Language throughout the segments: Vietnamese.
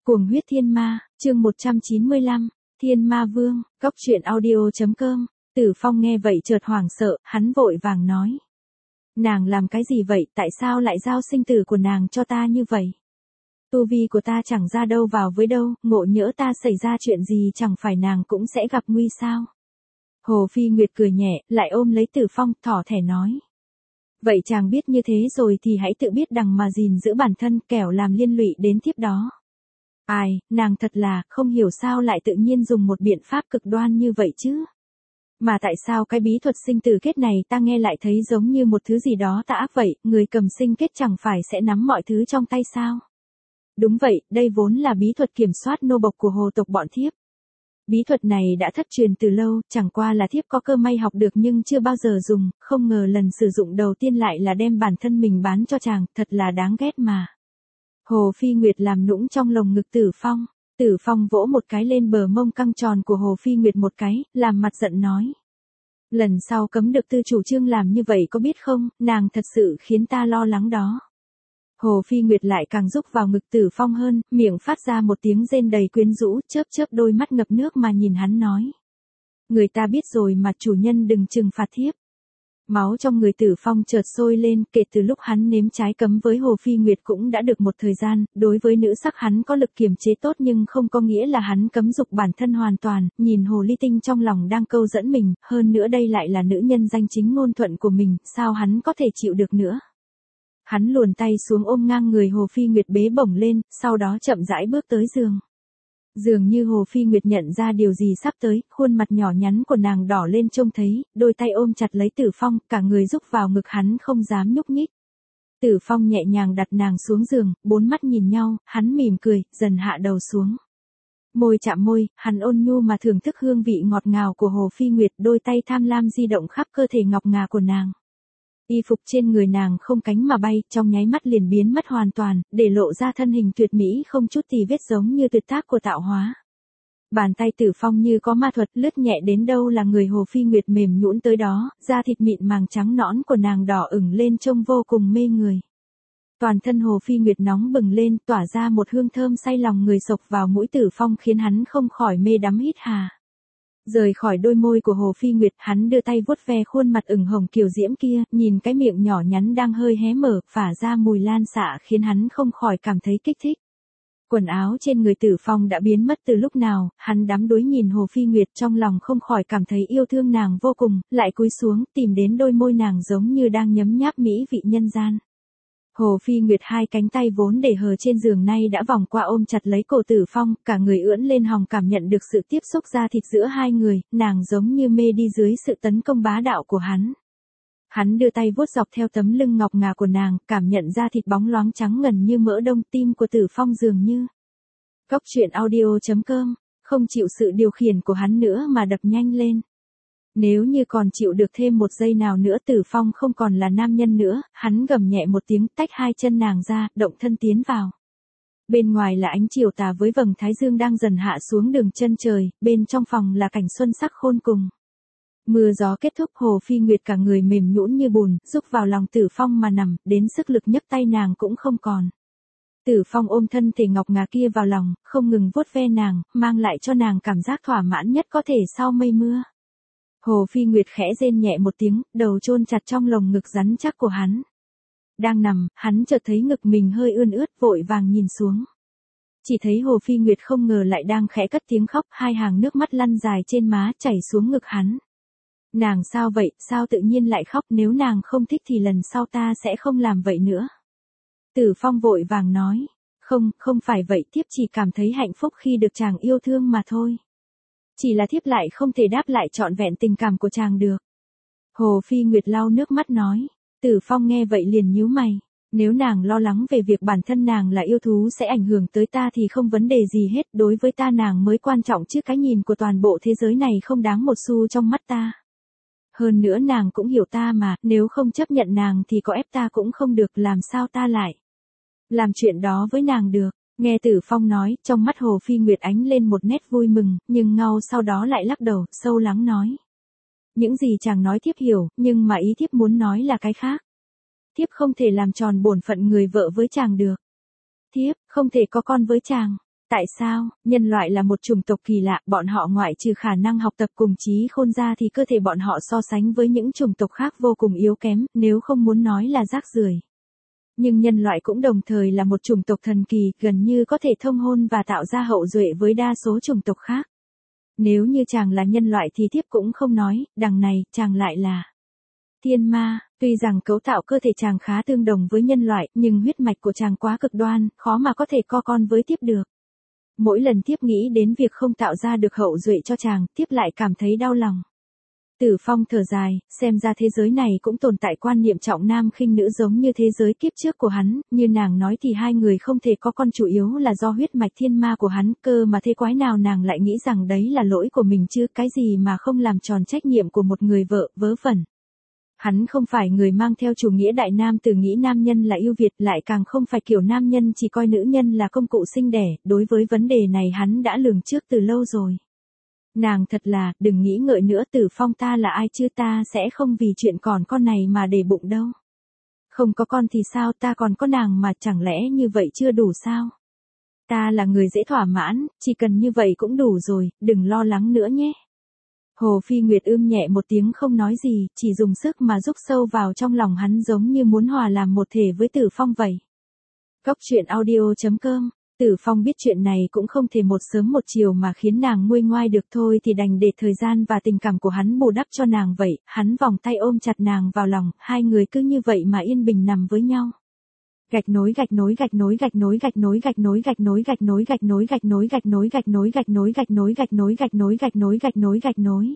Cuồng huyết thiên ma, chương 195, Thiên Ma Vương, Cóc truyện audio.com. Tử Phong nghe vậy chợt hoảng sợ, hắn vội vàng nói. Nàng làm cái gì vậy, tại sao lại giao sinh tử của nàng cho ta như vậy? Tu vi của ta chẳng ra đâu vào với đâu, ngộ nhỡ ta xảy ra chuyện gì chẳng phải nàng cũng sẽ gặp nguy sao? Hồ Phi Nguyệt cười nhẹ, lại ôm lấy Tử Phong, thỏ thẻ nói. Vậy chàng biết như thế rồi thì hãy tự biết đằng mà gìn giữ bản thân, kẻo làm liên lụy đến tiếp đó. Ai, nàng thật là, không hiểu sao lại tự nhiên dùng một biện pháp cực đoan như vậy chứ. Mà tại sao cái bí thuật sinh tử kết này ta nghe lại thấy giống như một thứ gì đó tà ác vậy, người cầm sinh kết chẳng phải sẽ nắm mọi thứ trong tay sao? Đúng vậy, đây vốn là bí thuật kiểm soát nô bộc của hồ tộc bọn thiếp. Bí thuật này đã thất truyền từ lâu, chẳng qua là thiếp có cơ may học được nhưng chưa bao giờ dùng, không ngờ lần sử dụng đầu tiên lại là đem bản thân mình bán cho chàng, thật là đáng ghét mà. Hồ Phi Nguyệt làm nũng trong lồng ngực Tử Phong. Tử Phong vỗ một cái lên bờ mông căng tròn của Hồ Phi Nguyệt một cái, làm mặt giận nói. Lần sau cấm được tư chủ trương làm như vậy có biết không, nàng thật sự khiến ta lo lắng đó. Hồ Phi Nguyệt lại càng rúc vào ngực Tử Phong hơn, miệng phát ra một tiếng rên đầy quyến rũ, chớp chớp đôi mắt ngập nước mà nhìn hắn nói. Người ta biết rồi mà chủ nhân đừng trừng phạt thiếp. Máu trong người Tử Phong chợt sôi lên, kể từ lúc hắn nếm trái cấm với Hồ Phi Nguyệt cũng đã được một thời gian, đối với nữ sắc hắn có lực kiềm chế tốt nhưng không có nghĩa là hắn cấm dục bản thân hoàn toàn, nhìn Hồ Ly Tinh trong lòng đang câu dẫn mình, hơn nữa đây lại là nữ nhân danh chính ngôn thuận của mình, sao hắn có thể chịu được nữa. Hắn luồn tay xuống ôm ngang người Hồ Phi Nguyệt bế bổng lên, sau đó chậm rãi bước tới giường. Dường như Hồ Phi Nguyệt nhận ra điều gì sắp tới, khuôn mặt nhỏ nhắn của nàng đỏ lên trông thấy, đôi tay ôm chặt lấy Tử Phong, cả người rúc vào ngực hắn không dám nhúc nhích. Tử Phong nhẹ nhàng đặt nàng xuống giường, bốn mắt nhìn nhau, hắn mỉm cười, dần hạ đầu xuống. Môi chạm môi, hắn ôn nhu mà thưởng thức hương vị ngọt ngào của Hồ Phi Nguyệt, đôi tay tham lam di động khắp cơ thể ngọc ngà của nàng. Y phục trên người nàng không cánh mà bay, trong nháy mắt liền biến mất hoàn toàn, để lộ ra thân hình tuyệt mỹ không chút tì vết giống như tuyệt tác của tạo hóa. Bàn tay Tử Phong như có ma thuật lướt nhẹ đến đâu là người Hồ Phi Nguyệt mềm nhũn tới đó, da thịt mịn màng trắng nõn của nàng đỏ ửng lên trông vô cùng mê người. Toàn thân Hồ Phi Nguyệt nóng bừng lên, tỏa ra một hương thơm say lòng người xộc vào mũi Tử Phong khiến hắn không khỏi mê đắm hít hà. Rời khỏi đôi môi của Hồ Phi Nguyệt, hắn đưa tay vuốt ve khuôn mặt ửng hồng kiều diễm kia, nhìn cái miệng nhỏ nhắn đang hơi hé mở, phả ra mùi lan xạ khiến hắn không khỏi cảm thấy kích thích. Quần áo trên người Tử Phong đã biến mất từ lúc nào, hắn đắm đuối nhìn Hồ Phi Nguyệt trong lòng không khỏi cảm thấy yêu thương nàng vô cùng, lại cúi xuống tìm đến đôi môi nàng giống như đang nhấm nháp mỹ vị nhân gian. Hồ Phi Nguyệt hai cánh tay vốn để hờ trên giường nay đã vòng qua ôm chặt lấy cổ Tử Phong, cả người ưỡn lên hòng cảm nhận được sự tiếp xúc da thịt giữa hai người, nàng giống như mê đi dưới sự tấn công bá đạo của hắn. Hắn đưa tay vuốt dọc theo tấm lưng ngọc ngà của nàng, cảm nhận da thịt bóng loáng trắng ngần như mỡ đông, tim của Tử Phong dường như. Cóc truyện audio.com, không chịu sự điều khiển của hắn nữa mà đập nhanh lên. Nếu như còn chịu được thêm một giây nào nữa Tử Phong không còn là nam nhân nữa, hắn gầm nhẹ một tiếng tách hai chân nàng ra, động thân tiến vào. Bên ngoài là ánh chiều tà với vầng thái dương đang dần hạ xuống đường chân trời, bên trong phòng là cảnh xuân sắc khôn cùng. Mưa gió kết thúc Hồ Phi Nguyệt cả người mềm nhũn như bùn, rúc vào lòng Tử Phong mà nằm, đến sức lực nhấc tay nàng cũng không còn. Tử Phong ôm thân thể ngọc ngà kia vào lòng, không ngừng vuốt ve nàng, mang lại cho nàng cảm giác thỏa mãn nhất có thể sau mây mưa. Hồ Phi Nguyệt khẽ rên nhẹ một tiếng, đầu chôn chặt trong lồng ngực rắn chắc của hắn. Đang nằm, hắn chợt thấy ngực mình hơi ươn ướt, vội vàng nhìn xuống. Chỉ thấy Hồ Phi Nguyệt không ngờ lại đang khẽ cất tiếng khóc, hai hàng nước mắt lăn dài trên má chảy xuống ngực hắn. Nàng sao vậy, sao tự nhiên lại khóc, nếu nàng không thích thì lần sau ta sẽ không làm vậy nữa. Tử Phong vội vàng nói, không phải vậy, thiếp chỉ cảm thấy hạnh phúc khi được chàng yêu thương mà thôi. Chỉ là thiếp lại không thể đáp lại trọn vẹn tình cảm của chàng được. Hồ Phi Nguyệt lau nước mắt nói. Tử Phong nghe vậy liền nhíu mày. Nếu nàng lo lắng về việc bản thân nàng là yêu thú sẽ ảnh hưởng tới ta thì không vấn đề gì hết. Đối với ta nàng mới quan trọng chứ cái nhìn của toàn bộ thế giới này không đáng một xu trong mắt ta. Hơn nữa nàng cũng hiểu ta mà, nếu không chấp nhận nàng thì có ép ta cũng không được, làm sao ta lại làm chuyện đó với nàng được. Nghe Tử Phong nói, trong mắt Hồ Phi Nguyệt ánh lên một nét vui mừng, nhưng ngau sau đó lại lắc đầu, sâu lắng nói. Những gì chàng nói thiếp hiểu, nhưng mà ý thiếp muốn nói là cái khác. Thiếp không thể làm tròn bổn phận người vợ với chàng được. Thiếp không thể có con với chàng. Tại sao? Nhân loại là một chủng tộc kỳ lạ, bọn họ ngoại trừ khả năng học tập cùng trí khôn ra thì cơ thể bọn họ so sánh với những chủng tộc khác vô cùng yếu kém, nếu không muốn nói là rác rưởi. Nhưng nhân loại cũng đồng thời là một chủng tộc thần kỳ, gần như có thể thông hôn và tạo ra hậu duệ với đa số chủng tộc khác. Nếu như chàng là nhân loại thì tiếp cũng không nói, đằng này, chàng lại là thiên ma. Tuy rằng cấu tạo cơ thể chàng khá tương đồng với nhân loại, nhưng huyết mạch của chàng quá cực đoan, khó mà có thể co con với tiếp được. Mỗi lần tiếp nghĩ đến việc không tạo ra được hậu duệ cho chàng, tiếp lại cảm thấy đau lòng. Tử Phong thở dài, xem ra thế giới này cũng tồn tại quan niệm trọng nam khinh nữ giống như thế giới kiếp trước của hắn, như nàng nói thì hai người không thể có con chủ yếu là do huyết mạch thiên ma của hắn, cơ mà thế quái nào nàng lại nghĩ rằng đấy là lỗi của mình chứ, cái gì mà không làm tròn trách nhiệm của một người vợ, vớ vẩn. Hắn không phải người mang theo chủ nghĩa đại nam từ nghĩ nam nhân là ưu việt, lại càng không phải kiểu nam nhân chỉ coi nữ nhân là công cụ sinh đẻ, đối với vấn đề này hắn đã lường trước từ lâu rồi. Nàng thật là, đừng nghĩ ngợi nữa, Tử Phong, ta là ai chứ, ta sẽ không vì chuyện còn con này mà để bụng đâu. Không có con thì sao, ta còn có nàng mà, chẳng lẽ như vậy chưa đủ sao? Ta là người dễ thỏa mãn, chỉ cần như vậy cũng đủ rồi, đừng lo lắng nữa nhé. Hồ Phi Nguyệt nhẹ một tiếng không nói gì, chỉ dùng sức mà rúc sâu vào trong lòng hắn giống như muốn hòa làm một thể với Tử Phong vậy. Cốc truyện audio.com. Tử Phong biết chuyện này cũng không thể một sớm một chiều mà khiến nàng nguôi ngoai được, thôi thì đành để thời gian và tình cảm của hắn bù đắp cho nàng vậy, hắn vòng tay ôm chặt nàng vào lòng, hai người cứ như vậy mà yên bình nằm với nhau. Gạch nối gạch nối gạch nối gạch nối gạch nối gạch nối gạch nối gạch nối gạch nối gạch nối gạch nối gạch nối gạch nối gạch nối gạch nối gạch nối gạch nối gạch nối gạch nối.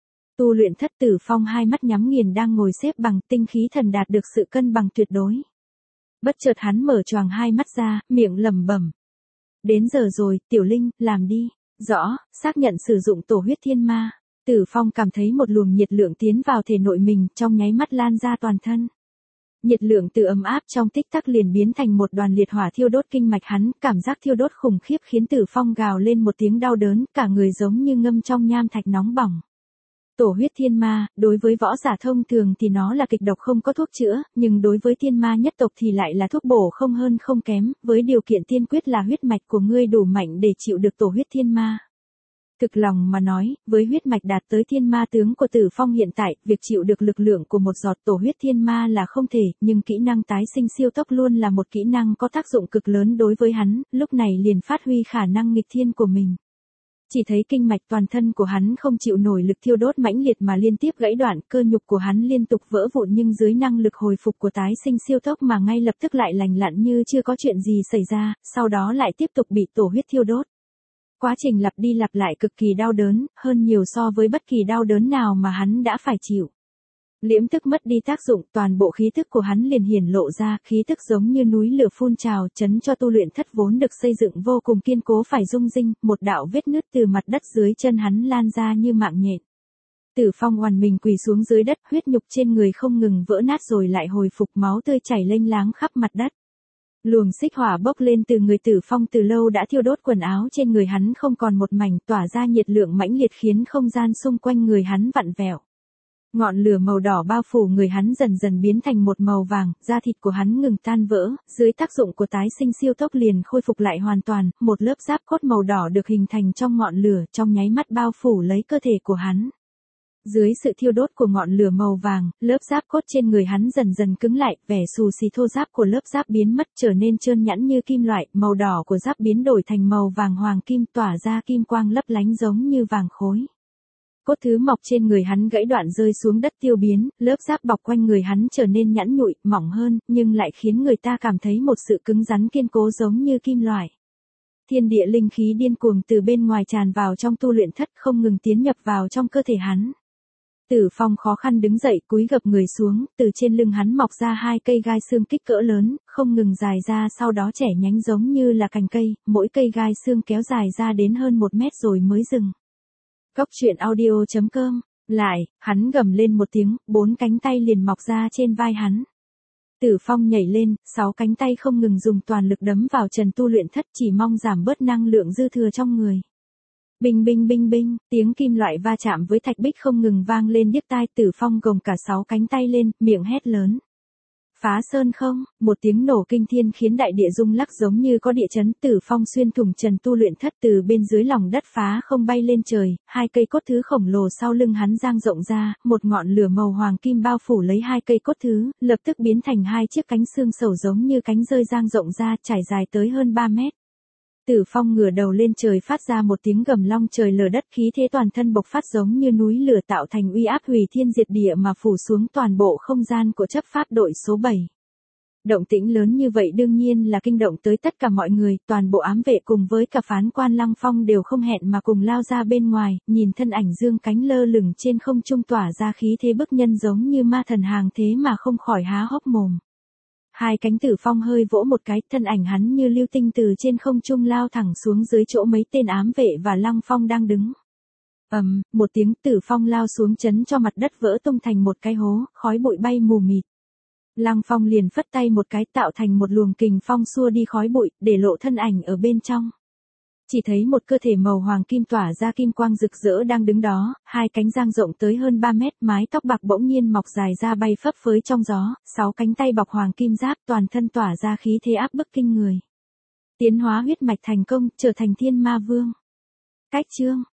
Tu luyện thất. Tử Phong hai mắt nhắm nghiền đang ngồi xếp bằng, tinh khí thần đạt được sự cân bằng tuyệt đối. Bất chợt hắn mở choàng hai mắt ra, miệng lẩm bẩm. Đến giờ rồi, Tiểu Linh, làm đi. Rõ, xác nhận sử dụng tổ huyết thiên ma. Tử Phong cảm thấy một luồng nhiệt lượng tiến vào thể nội mình, trong nháy mắt lan ra toàn thân. Nhiệt lượng từ ấm áp trong tích tắc liền biến thành một đoàn liệt hỏa thiêu đốt kinh mạch hắn, cảm giác thiêu đốt khủng khiếp khiến Tử Phong gào lên một tiếng đau đớn, cả người giống như ngâm trong nham thạch nóng bỏng. Tổ huyết thiên ma, đối với võ giả thông thường thì nó là kịch độc không có thuốc chữa, nhưng đối với thiên ma nhất tộc thì lại là thuốc bổ không hơn không kém, với điều kiện tiên quyết là huyết mạch của ngươi đủ mạnh để chịu được tổ huyết thiên ma. Thực lòng mà nói, với huyết mạch đạt tới thiên ma tướng của Tử Phong hiện tại, việc chịu được lực lượng của một giọt tổ huyết thiên ma là không thể, nhưng kỹ năng tái sinh siêu tốc luôn là một kỹ năng có tác dụng cực lớn đối với hắn, lúc này liền phát huy khả năng nghịch thiên của mình. Chỉ thấy kinh mạch toàn thân của hắn không chịu nổi lực thiêu đốt mãnh liệt mà liên tiếp gãy đoạn, cơ nhục của hắn liên tục vỡ vụn nhưng dưới năng lực hồi phục của tái sinh siêu tốc mà ngay lập tức lại lành lặn như chưa có chuyện gì xảy ra, sau đó lại tiếp tục bị tổ huyết thiêu đốt. Quá trình lặp đi lặp lại cực kỳ đau đớn, hơn nhiều so với bất kỳ đau đớn nào mà hắn đã phải chịu. Liễm tức mất đi tác dụng, toàn bộ khí tức của hắn liền hiển lộ ra, khí tức giống như núi lửa phun trào, chấn cho tu luyện thất vốn được xây dựng vô cùng kiên cố phải rung rinh, một đạo vết nứt từ mặt đất dưới chân hắn lan ra như mạng nhện. Tử Phong oằn mình quỳ xuống dưới đất, huyết nhục trên người không ngừng vỡ nát rồi lại hồi phục, máu tươi chảy lênh láng khắp mặt đất. Luồng xích hỏa bốc lên từ người Tử Phong từ lâu đã thiêu đốt quần áo trên người hắn không còn một mảnh, tỏa ra nhiệt lượng mãnh liệt khiến không gian xung quanh người hắn vặn vẹo. Ngọn lửa màu đỏ bao phủ người hắn dần dần biến thành một màu vàng, da thịt của hắn ngừng tan vỡ, dưới tác dụng của tái sinh siêu tốc liền khôi phục lại hoàn toàn, một lớp giáp cốt màu đỏ được hình thành trong ngọn lửa, trong nháy mắt bao phủ lấy cơ thể của hắn. Dưới sự thiêu đốt của ngọn lửa màu vàng, lớp giáp cốt trên người hắn dần dần cứng lại, vẻ xù xì thô ráp của lớp giáp biến mất trở nên trơn nhẵn như kim loại, màu đỏ của giáp biến đổi thành màu vàng hoàng kim tỏa ra kim quang lấp lánh giống như vàng khối. Cốt thứ mọc trên người hắn gãy đoạn rơi xuống đất tiêu biến, lớp giáp bọc quanh người hắn trở nên nhẵn nhụi, mỏng hơn, nhưng lại khiến người ta cảm thấy một sự cứng rắn kiên cố giống như kim loại. Thiên địa linh khí điên cuồng từ bên ngoài tràn vào trong tu luyện thất không ngừng tiến nhập vào trong cơ thể hắn. Tử Phong khó khăn đứng dậy cúi gập người xuống, từ trên lưng hắn mọc ra hai cây gai xương kích cỡ lớn, không ngừng dài ra sau đó chẻ nhánh giống như là cành cây, mỗi cây gai xương kéo dài ra đến hơn 1 mét rồi mới dừng. Cốc truyện audio.com. Lại, hắn gầm lên một tiếng, 4 cánh tay liền mọc ra trên vai hắn. Tử Phong nhảy lên, 6 cánh tay không ngừng dùng toàn lực đấm vào trần tu luyện thất chỉ mong giảm bớt năng lượng dư thừa trong người. Binh binh binh binh, tiếng kim loại va chạm với thạch bích không ngừng vang lên điếc tai. Tử Phong gồng cả 6 cánh tay lên, miệng hét lớn. Phá sơn không, một tiếng nổ kinh thiên khiến đại địa rung lắc giống như có địa chấn. Tử Phong xuyên thủng trần tu luyện thất, từ bên dưới lòng đất phá không bay lên trời, hai cây cốt thứ khổng lồ sau lưng hắn dang rộng ra, một ngọn lửa màu hoàng kim bao phủ lấy hai cây cốt thứ, lập tức biến thành hai chiếc cánh xương sầu giống như cánh rơi dang rộng ra, trải dài tới hơn 3 mét. Tử Phong ngửa đầu lên trời phát ra một tiếng gầm long trời lở đất, khí thế toàn thân bộc phát giống như núi lửa tạo thành uy áp hủy thiên diệt địa mà phủ xuống toàn bộ không gian của chấp pháp đội số 7. Động tĩnh lớn như vậy đương nhiên là kinh động tới tất cả mọi người, toàn bộ ám vệ cùng với cả phán quan Lăng Phong đều không hẹn mà cùng lao ra bên ngoài, nhìn thân ảnh dương cánh lơ lửng trên không trung tỏa ra khí thế bức nhân giống như ma thần hàng thế mà không khỏi há hốc mồm. Hai cánh Tử Phong hơi vỗ một cái, thân ảnh hắn như lưu tinh từ trên không trung lao thẳng xuống dưới chỗ mấy tên ám vệ và Lăng Phong đang đứng. Một tiếng, Tử Phong lao xuống chấn cho mặt đất vỡ tung thành một cái hố, khói bụi bay mù mịt. Lăng Phong liền phất tay một cái tạo thành một luồng kình phong xua đi khói bụi, để lộ thân ảnh ở bên trong. Chỉ thấy một cơ thể màu hoàng kim tỏa ra kim quang rực rỡ đang đứng đó, hai cánh dang rộng tới hơn 3 mét, mái tóc bạc bỗng nhiên mọc dài ra bay phấp phới trong gió, 6 cánh tay bọc hoàng kim giáp, toàn thân tỏa ra khí thế áp bức kinh người. Tiến hóa huyết mạch thành công, trở thành Thiên Ma Vương. Cách chương